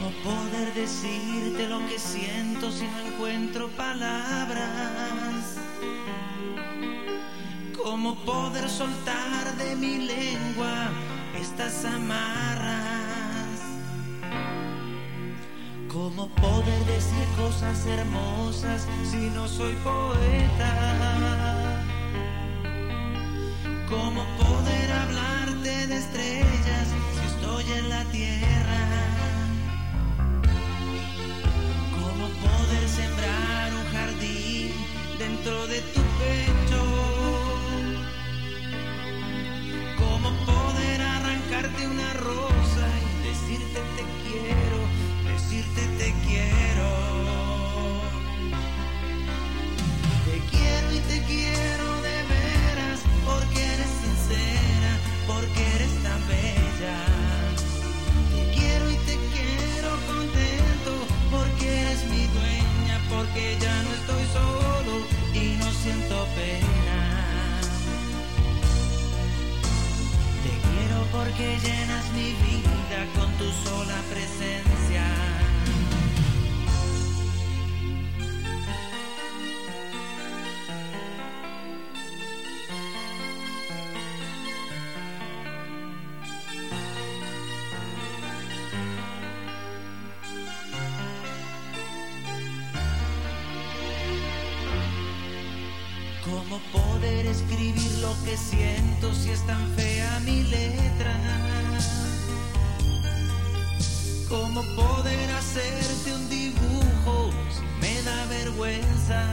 ¿Cómo poder decirte lo que siento si no encuentro palabras? ¿Cómo poder soltar de mi lengua estas amarras? ¿Cómo poder decir cosas hermosas si no soy poeta? ¿Cómo poder hablarte de estrellas si estoy en la tierra? ¿Cómo poder sembrar un jardín dentro de tu pecho? ¿Cómo poder arrancarte una rosa y decirte te quiero, decirte te quiero? Te quiero y te quiero de veras, porque eres sincera, porque eres tan bella. Te quiero y te quiero contento, porque eres mi dueña, porque ya no estoy solo y no siento pena. Te quiero porque llenas mi vida con tu sola presencia. ¿Cómo poder escribir lo que siento si es tan fea mi letra? ¿Cómo poder hacerte un dibujo si me da vergüenza?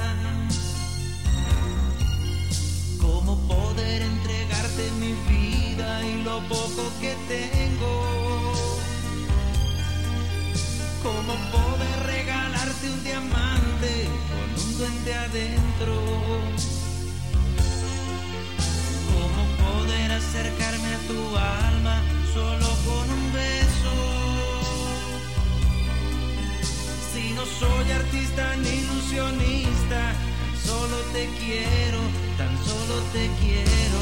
¿Cómo poder entregarte mi vida y lo poco que tengo? ¿Cómo poder regalarte un diamante con un duende adentro? ¿Cómo poder acercarme a tu alma solo con un beso? Si no soy artista ni ilusionista, solo te quiero, tan solo te quiero.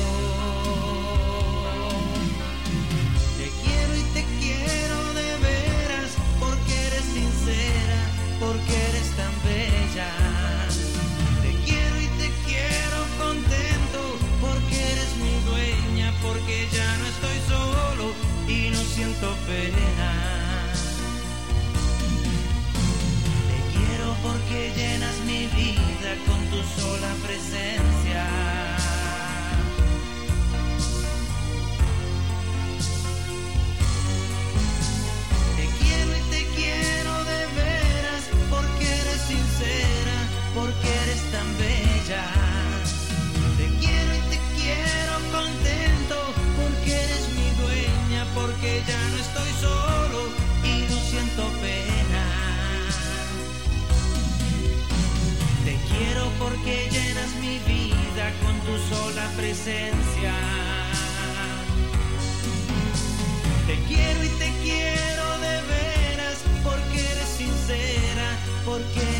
Te quiero y te quiero de veras, porque eres sincera, porque eres tan bella. Te quiero y te quiero contento, porque eres mi dueña, porque ya no estoy solo y no siento pena. Te quiero porque llenas mi vida con tu sola presencia. Te quiero y te quiero de veras, porque eres sincera, porque eres tan bella. Te quiero y te quiero contento, porque eres mi dueña, porque ya no estoy solo y no siento pena. Te quiero porque llenas mi vida con tu sola presencia. Te quiero y te quiero de veras, porque eres sincera, porque